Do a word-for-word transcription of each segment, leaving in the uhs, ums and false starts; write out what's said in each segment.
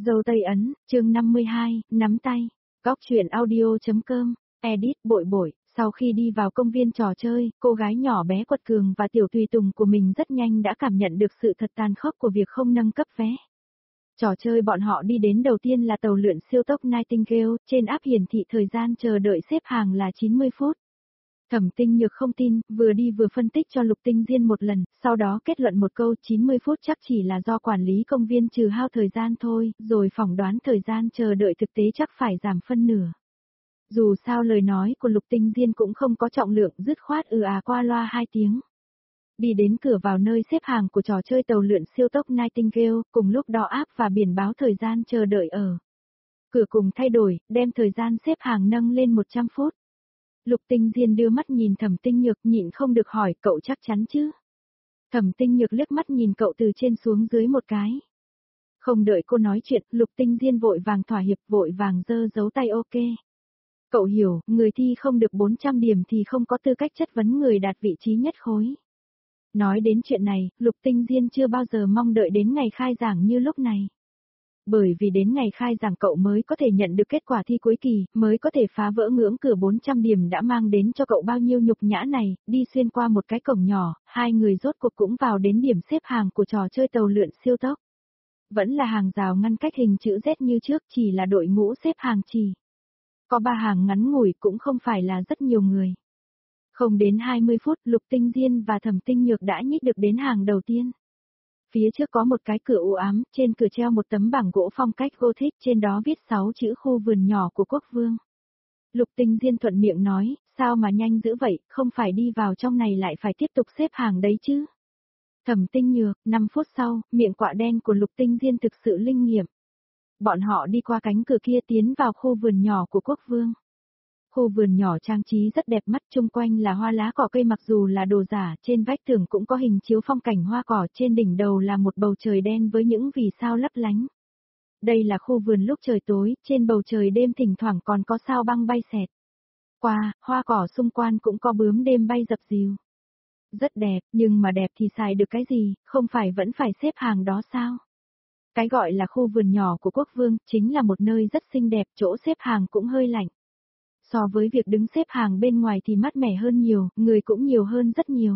Dâu Tây Ấn, chương năm mươi hai, nắm tay. Góc truyện audio.com, edit bội bội. Sau khi đi vào công viên trò chơi, cô gái nhỏ bé quật cường và tiểu tùy tùng của mình rất nhanh đã cảm nhận được sự thật tàn khốc của việc không nâng cấp vé. Trò chơi bọn họ đi đến đầu tiên là tàu lượn siêu tốc Nightingale, trên app hiển thị thời gian chờ đợi xếp hàng là chín mươi phút. Thẩm Tinh Nhược không tin, vừa đi vừa phân tích cho Lục Tinh Diên một lần, sau đó kết luận một câu chín mươi phút chắc chỉ là do quản lý công viên trừ hao thời gian thôi, rồi phỏng đoán thời gian chờ đợi thực tế chắc phải giảm phân nửa. Dù sao lời nói của Lục Tinh Diên cũng không có trọng lượng, dứt khoát ừ à qua loa hai tiếng. Đi đến cửa vào nơi xếp hàng của trò chơi tàu lượn siêu tốc Nightingale, cùng lúc đó app và biển báo thời gian chờ đợi ở cửa cùng thay đổi, đem thời gian xếp hàng nâng lên một trăm phút. Lục Tinh Diên đưa mắt nhìn Thẩm Tinh Nhược, nhịn không được hỏi, cậu chắc chắn chứ? Thẩm Tinh Nhược liếc mắt nhìn cậu từ trên xuống dưới một cái. Không đợi cô nói chuyện, Lục Tinh Diên vội vàng thỏa hiệp, vội vàng giơ dấu tay ok. Cậu hiểu, người thi không được bốn trăm điểm thì không có tư cách chất vấn người đạt vị trí nhất khối. Nói đến chuyện này, Lục Tinh Diên chưa bao giờ mong đợi đến ngày khai giảng như lúc này. Bởi vì đến ngày khai giảng cậu mới có thể nhận được kết quả thi cuối kỳ, mới có thể phá vỡ ngưỡng cửa bốn trăm điểm đã mang đến cho cậu bao nhiêu nhục nhã này, đi xuyên qua một cái cổng nhỏ, hai người rốt cuộc cũng vào đến điểm xếp hàng của trò chơi tàu lượn siêu tốc. Vẫn là hàng rào ngăn cách hình chữ Z như trước, chỉ là đội ngũ xếp hàng chỉ. Có ba hàng ngắn ngủi cũng không phải là rất nhiều người. Không đến hai mươi phút, Lục Tinh Diên và Thẩm Tinh Nhược đã nhích được đến hàng đầu tiên. Phía trước có một cái cửa u ám, trên cửa treo một tấm bảng gỗ phong cách Gothic, trên đó viết sáu chữ khu vườn nhỏ của quốc vương. Lục Tinh Diên thuận miệng nói, sao mà nhanh dữ vậy, không phải đi vào trong này lại phải tiếp tục xếp hàng đấy chứ. Thẩm Tinh Nhược, năm phút sau, miệng quạ đen của Lục Tinh Diên thực sự linh nghiệm. Bọn họ đi qua cánh cửa kia tiến vào khu vườn nhỏ của quốc vương. Khu vườn nhỏ trang trí rất đẹp mắt, chung quanh là hoa lá cỏ cây, mặc dù là đồ giả, trên vách tường cũng có hình chiếu phong cảnh hoa cỏ, trên đỉnh đầu là một bầu trời đen với những vì sao lấp lánh. Đây là khu vườn lúc trời tối, trên bầu trời đêm thỉnh thoảng còn có sao băng bay xẹt qua, hoa cỏ xung quanh cũng có bướm đêm bay dập dìu. Rất đẹp, nhưng mà đẹp thì xài được cái gì, không phải vẫn phải xếp hàng đó sao? Cái gọi là khu vườn nhỏ của quốc vương, chính là một nơi rất xinh đẹp, chỗ xếp hàng cũng hơi lạnh. So với việc đứng xếp hàng bên ngoài thì mát mẻ hơn nhiều, người cũng nhiều hơn rất nhiều.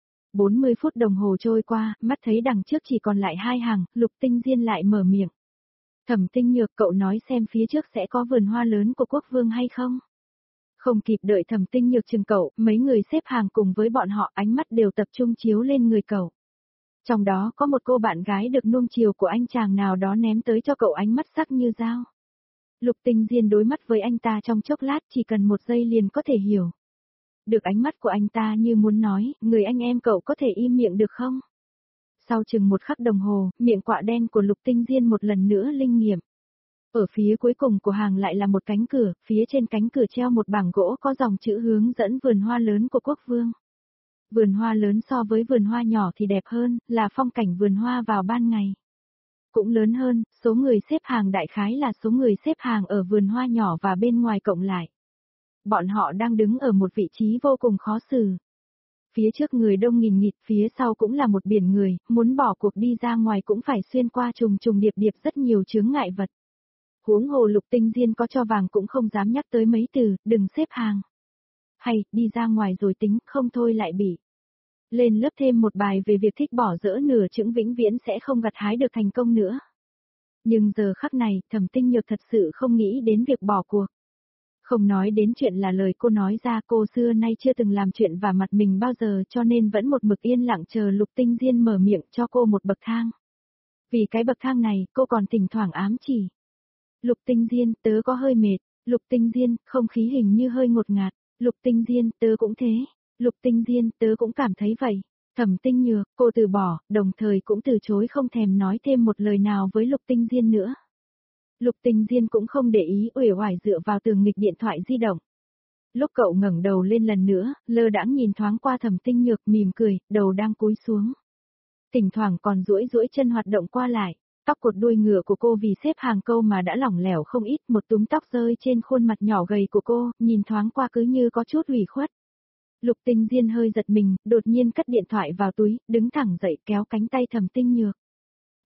bốn mươi phút đồng hồ trôi qua, mắt thấy đằng trước chỉ còn lại hai hàng, Lục Tinh Diên lại mở miệng. Thẩm Tinh Nhược, cậu nói xem phía trước sẽ có vườn hoa lớn của quốc vương hay không? Không kịp đợi Thẩm Tinh Nhược chừng cậu, mấy người xếp hàng cùng với bọn họ, ánh mắt đều tập trung chiếu lên người cậu. Trong đó có một cô bạn gái được nuông chiều của anh chàng nào đó ném tới cho cậu ánh mắt sắc như dao. Lục Tinh Diên đối mắt với anh ta trong chốc lát, chỉ cần một giây liền có thể hiểu. Được ánh mắt của anh ta như muốn nói, người anh em cậu có thể im miệng được không? Sau chừng một khắc đồng hồ, miệng quạ đen của Lục Tinh Diên một lần nữa linh nghiệm. Ở phía cuối cùng của hàng lại là một cánh cửa, phía trên cánh cửa treo một bảng gỗ có dòng chữ hướng dẫn vườn hoa lớn của quốc vương. Vườn hoa lớn so với vườn hoa nhỏ thì đẹp hơn, là phong cảnh vườn hoa vào ban ngày. Cũng lớn hơn, số người xếp hàng đại khái là số người xếp hàng ở vườn hoa nhỏ và bên ngoài cộng lại. Bọn họ đang đứng ở một vị trí vô cùng khó xử. Phía trước người đông nghìn nghịt, phía sau cũng là một biển người, muốn bỏ cuộc đi ra ngoài cũng phải xuyên qua trùng trùng điệp điệp rất nhiều chướng ngại vật. Huống hồ Lục Tinh Diên có cho vàng cũng không dám nhắc tới mấy từ, đừng xếp hàng. Hay, đi ra ngoài rồi tính, không thôi lại bị. Lên lớp thêm một bài về việc thích bỏ dỡ nửa chững vĩnh viễn sẽ không gặt hái được thành công nữa. Nhưng giờ khắc này, Thẩm Tinh Nhược thật sự không nghĩ đến việc bỏ cuộc. Không nói đến chuyện là lời cô nói ra, cô xưa nay chưa từng làm chuyện vả mặt mình bao giờ, cho nên vẫn một mực yên lặng chờ Lục Tinh Diên mở miệng cho cô một bậc thang. Vì cái bậc thang này, cô còn thỉnh thoảng ám chỉ. Lục Tinh Diên, tớ có hơi mệt. Lục Tinh Diên, không khí hình như hơi ngột ngạt. Lục Tinh Diên, tớ cũng thế. Lục Tinh Diên, tớ cũng cảm thấy vậy. Thẩm Tinh Nhược, cô từ bỏ, đồng thời cũng từ chối không thèm nói thêm một lời nào với Lục Tinh Diên nữa. Lục Tinh Diên cũng không để ý, uể oải dựa vào tường nghịch điện thoại di động. Lúc cậu ngẩng đầu lên lần nữa, lơ đãng nhìn thoáng qua Thẩm Tinh Nhược, mỉm cười, đầu đang cúi xuống. Thỉnh thoảng còn duỗi duỗi chân hoạt động qua lại. Tóc cột đuôi ngựa của cô vì xếp hàng câu mà đã lỏng lẻo không ít, một túm tóc rơi trên khuôn mặt nhỏ gầy của cô, nhìn thoáng qua cứ như có chút ủy khuất. Lục Tinh Diên hơi giật mình, đột nhiên cất điện thoại vào túi, đứng thẳng dậy kéo cánh tay Thẩm Tinh Nhược.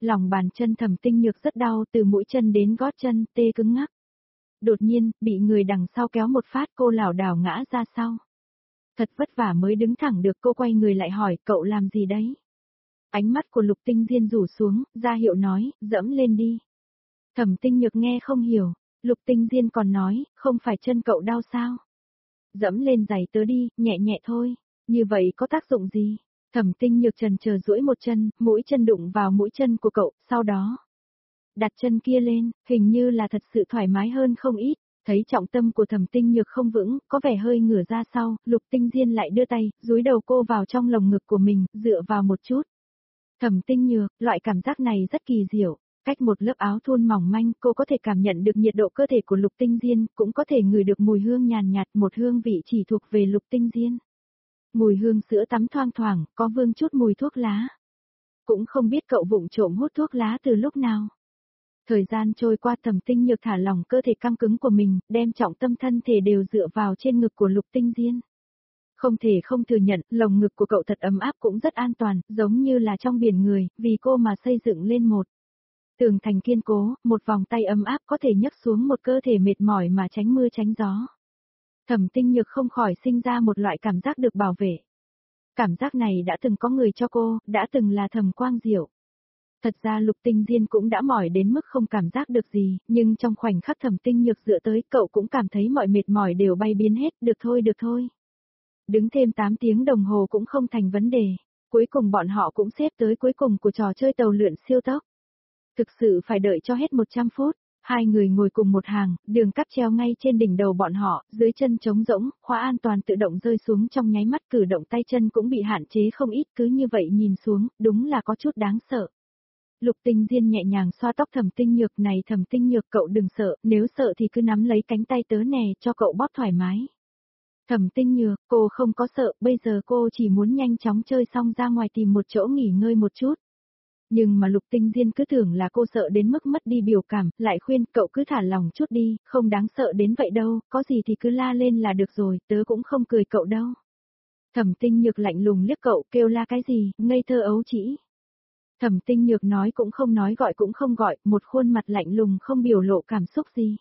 Lòng bàn chân Thẩm Tinh Nhược rất đau từ mũi chân đến gót chân, tê cứng ngắc. Đột nhiên, bị người đằng sau kéo một phát cô lảo đảo ngã ra sau. Thật vất vả mới đứng thẳng được, cô quay người lại hỏi, cậu làm gì đấy? Ánh mắt của Lục Tinh Diên rủ xuống, ra hiệu nói, dẫm lên đi. Thẩm Tinh Nhược nghe không hiểu, Lục Tinh Diên còn nói, không phải chân cậu đau sao? Dẫm lên giày tớ đi, nhẹ nhẹ thôi, như vậy có tác dụng gì? Thẩm Tinh Nhược trần chờ duỗi một chân, mũi chân đụng vào mũi chân của cậu, sau đó đặt chân kia lên, hình như là thật sự thoải mái hơn không ít. Thấy trọng tâm của Thẩm Tinh Nhược không vững, có vẻ hơi ngửa ra sau, Lục Tinh Diên lại đưa tay, dúi đầu cô vào trong lồng ngực của mình, dựa vào một chút. Thẩm Tinh Nhược, loại cảm giác này rất kỳ diệu. Cách một lớp áo thun mỏng manh, cô có thể cảm nhận được nhiệt độ cơ thể của Lục Tinh Diên, cũng có thể ngửi được mùi hương nhàn nhạt, một hương vị chỉ thuộc về Lục Tinh Diên. Mùi hương sữa tắm thoang thoảng, có vương chút mùi thuốc lá. Cũng không biết cậu vụng trộm hút thuốc lá từ lúc nào. Thời gian trôi qua, Thẩm Tinh Nhược thả lỏng cơ thể căng cứng của mình, đem trọng tâm thân thể đều dựa vào trên ngực của Lục Tinh Diên. Không thể không thừa nhận, lồng ngực của cậu thật ấm áp cũng rất an toàn, giống như là trong biển người, vì cô mà xây dựng lên một tường thành kiên cố, một vòng tay ấm áp có thể nhấc xuống một cơ thể mệt mỏi mà tránh mưa tránh gió. Thẩm Tinh Nhược không khỏi sinh ra một loại cảm giác được bảo vệ. Cảm giác này đã từng có người cho cô, đã từng là Thẩm Quang Diệu. Thật ra Lục Tinh Diên cũng đã mỏi đến mức không cảm giác được gì, nhưng trong khoảnh khắc Thẩm Tinh Nhược dựa tới, cậu cũng cảm thấy mọi mệt mỏi đều bay biến hết, được thôi được thôi. Đứng thêm tám tiếng đồng hồ cũng không thành vấn đề, cuối cùng bọn họ cũng xếp tới cuối cùng của trò chơi tàu lượn siêu tốc. Thực sự phải đợi cho hết một trăm phút, hai người ngồi cùng một hàng, đường cáp treo ngay trên đỉnh đầu bọn họ, dưới chân trống rỗng, khóa an toàn tự động rơi xuống trong nháy mắt, cử động tay chân cũng bị hạn chế không ít, cứ như vậy nhìn xuống, đúng là có chút đáng sợ. Lục Tinh Diên nhẹ nhàng xoa tóc Thẩm Tinh Nhược, này Thẩm Tinh Nhược, cậu đừng sợ, nếu sợ thì cứ nắm lấy cánh tay tớ nè, cho cậu bóp thoải mái. Thẩm Tinh Nhược, cô không có sợ, bây giờ cô chỉ muốn nhanh chóng chơi xong ra ngoài tìm một chỗ nghỉ ngơi một chút. Nhưng mà Lục Tinh Diên cứ tưởng là cô sợ đến mức mất đi biểu cảm, lại khuyên cậu cứ thả lòng chút đi, không đáng sợ đến vậy đâu, có gì thì cứ la lên là được rồi, tớ cũng không cười cậu đâu. Thẩm Tinh Nhược lạnh lùng liếc cậu, kêu la cái gì, ngây thơ ấu trĩ. Thẩm Tinh Nhược nói cũng không nói, gọi cũng không gọi, một khuôn mặt lạnh lùng không biểu lộ cảm xúc gì.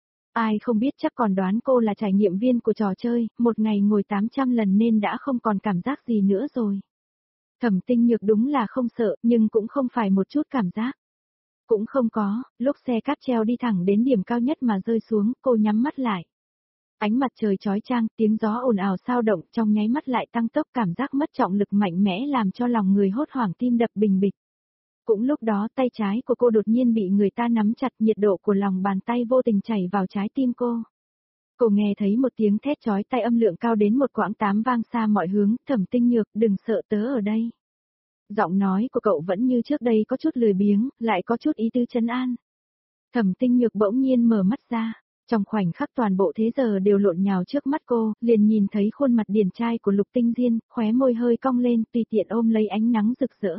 Ai không biết, chắc còn đoán cô là trải nghiệm viên của trò chơi, một ngày ngồi tám trăm lần nên đã không còn cảm giác gì nữa rồi. Thẩm Tinh Nhược đúng là không sợ, nhưng cũng không phải một chút cảm giác. Cũng không có, lúc xe cáp treo đi thẳng đến điểm cao nhất mà rơi xuống, cô nhắm mắt lại. Ánh mặt trời chói chang, tiếng gió ồn ào sao động, trong nháy mắt lại tăng tốc, cảm giác mất trọng lực mạnh mẽ làm cho lòng người hốt hoảng, tim đập bình bịch. Cũng lúc đó tay trái của cô đột nhiên bị người ta nắm chặt, nhiệt độ của lòng bàn tay vô tình chảy vào trái tim cô. Cô nghe thấy một tiếng thét chói tai âm lượng cao đến một quãng tám vang xa mọi hướng, Thẩm Tinh Nhược, đừng sợ, tớ ở đây. Giọng nói của cậu vẫn như trước đây, có chút lười biếng, lại có chút ý tứ trấn an. Thẩm Tinh Nhược bỗng nhiên mở mắt ra, trong khoảnh khắc toàn bộ thế giờ đều lộn nhào trước mắt cô, liền nhìn thấy khuôn mặt điển trai của Lục Tinh Diên, khóe môi hơi cong lên, tùy tiện ôm lấy ánh nắng rực rỡ.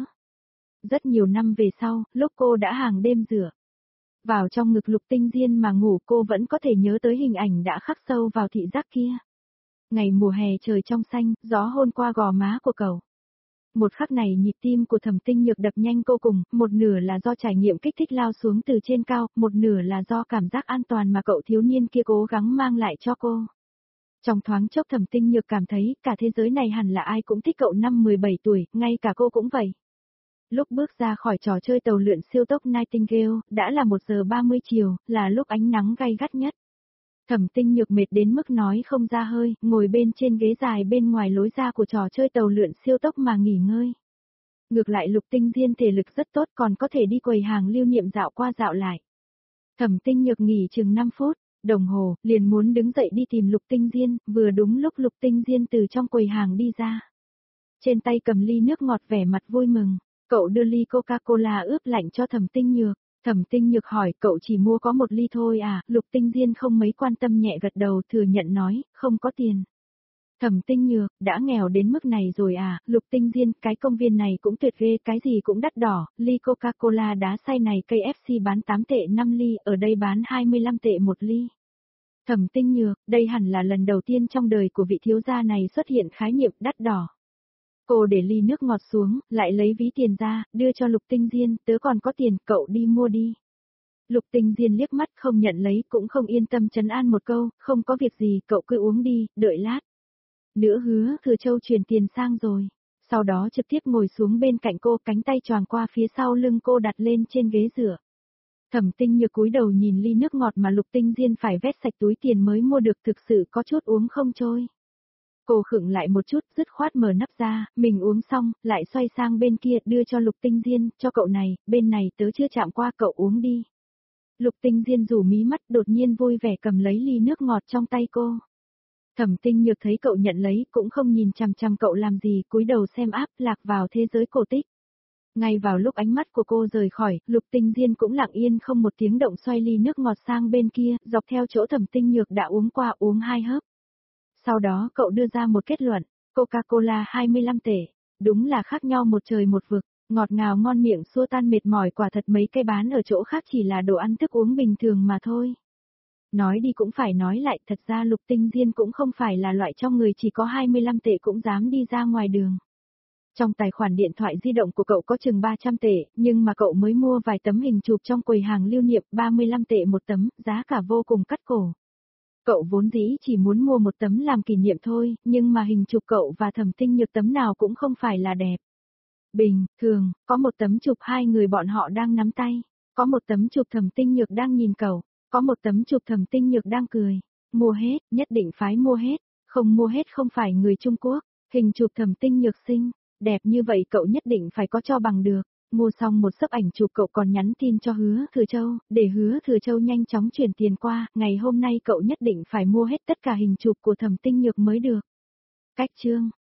Rất nhiều năm về sau, lúc cô đã hàng đêm rửa vào trong ngực Lục Tinh Diên mà ngủ, cô vẫn có thể nhớ tới hình ảnh đã khắc sâu vào thị giác kia. Ngày mùa hè trời trong xanh, gió hôn qua gò má của cậu. Một khắc này nhịp tim của Thẩm Tinh Nhược đập nhanh vô cùng, một nửa là do trải nghiệm kích thích lao xuống từ trên cao, một nửa là do cảm giác an toàn mà cậu thiếu niên kia cố gắng mang lại cho cô. Trong thoáng chốc Thẩm Tinh Nhược cảm thấy cả thế giới này hẳn là ai cũng thích cậu. Năm mười bảy tuổi, ngay cả cô cũng vậy. Lúc bước ra khỏi trò chơi tàu lượn siêu tốc Nightingale, đã là một giờ ba mươi chiều, là lúc ánh nắng gay gắt nhất. Thẩm Tinh Nhược mệt đến mức nói không ra hơi, ngồi bên trên ghế dài bên ngoài lối ra của trò chơi tàu lượn siêu tốc mà nghỉ ngơi. Ngược lại Lục Tinh Diên thể lực rất tốt, còn có thể đi quầy hàng lưu niệm dạo qua dạo lại. Thẩm Tinh Nhược nghỉ chừng năm phút, đồng hồ, liền muốn đứng dậy đi tìm Lục Tinh Diên, vừa đúng lúc Lục Tinh Diên từ trong quầy hàng đi ra. Trên tay cầm ly nước ngọt, vẻ mặt vui mừng, cậu đưa ly Coca-Cola ướp lạnh cho Thẩm Tinh Nhược. Thẩm Tinh Nhược hỏi, cậu chỉ mua có một ly thôi à? Lục Tinh Diên không mấy quan tâm nhẹ gật đầu, thừa nhận nói, không có tiền. Thẩm Tinh Nhược, đã nghèo đến mức này rồi à? Lục Tinh Diên, cái công viên này cũng tuyệt ghê, cái gì cũng đắt đỏ, ly Coca-Cola đá xay này ca ép xê bán tám tệ năm ly, ở đây bán hai mươi lăm tệ một ly. Thẩm Tinh Nhược, đây hẳn là lần đầu tiên trong đời của vị thiếu gia này xuất hiện khái niệm đắt đỏ. Cô để ly nước ngọt xuống, lại lấy ví tiền ra, đưa cho Lục Tinh Diên, tớ còn có tiền, cậu đi mua đi. Lục Tinh Diên liếc mắt không nhận lấy cũng không yên tâm trấn an một câu, không có việc gì, cậu cứ uống đi, đợi lát. Nữa Hứa Thừa Châu chuyển tiền sang rồi. Sau đó trực tiếp ngồi xuống bên cạnh cô, cánh tay choàng qua phía sau lưng cô đặt lên trên ghế rửa. Thẩm Tinh Nhược cúi đầu nhìn ly nước ngọt mà Lục Tinh Diên phải vét sạch túi tiền mới mua được, thực sự có chút uống không trôi. Cô khựng lại một chút, dứt khoát mở nắp ra, mình uống xong, lại xoay sang bên kia đưa cho Lục Tinh Diên, cho cậu này, bên này tớ chưa chạm qua, cậu uống đi. Lục Tinh Diên rủ mí mắt, đột nhiên vui vẻ cầm lấy ly nước ngọt trong tay cô. Thẩm Tinh Nhược thấy cậu nhận lấy cũng không nhìn chằm chằm cậu làm gì, cúi đầu xem áp lạc vào thế giới cổ tích. Ngay vào lúc ánh mắt của cô rời khỏi, Lục Tinh Diên cũng lặng yên không một tiếng động xoay ly nước ngọt sang bên kia, dọc theo chỗ Thẩm Tinh Nhược đã uống qua, uống hai hớp. Sau đó cậu đưa ra một kết luận, Coca-Cola hai mươi lăm tể, đúng là khác nhau một trời một vực, ngọt ngào ngon miệng xua tan mệt mỏi, quả thật mấy cái bán ở chỗ khác chỉ là đồ ăn thức uống bình thường mà thôi. Nói đi cũng phải nói lại, thật ra Lục Tinh Diên cũng không phải là loại trong người chỉ có hai mươi lăm tệ cũng dám đi ra ngoài đường. Trong tài khoản điện thoại di động của cậu có chừng ba trăm tệ, nhưng mà cậu mới mua vài tấm hình chụp trong quầy hàng lưu niệm, ba mươi lăm tệ một tấm, giá cả vô cùng cắt cổ. Cậu vốn dĩ chỉ muốn mua một tấm làm kỷ niệm thôi, nhưng mà hình chụp cậu và Thẩm Tinh Nhược tấm nào cũng không phải là đẹp. Bình thường, có một tấm chụp hai người bọn họ đang nắm tay, có một tấm chụp Thẩm Tinh Nhược đang nhìn cậu, có một tấm chụp Thẩm Tinh Nhược đang cười. Mua hết, nhất định phải mua hết, không mua hết không phải người Trung Quốc. Hình chụp Thẩm Tinh Nhược xinh, đẹp như vậy cậu nhất định phải có cho bằng được. Mua xong một sấp ảnh chụp cậu còn nhắn tin cho Hứa Thừa Châu, để Hứa Thừa Châu nhanh chóng chuyển tiền qua, ngày hôm nay cậu nhất định phải mua hết tất cả hình chụp của Thẩm Tinh Nhược mới được. Cách chương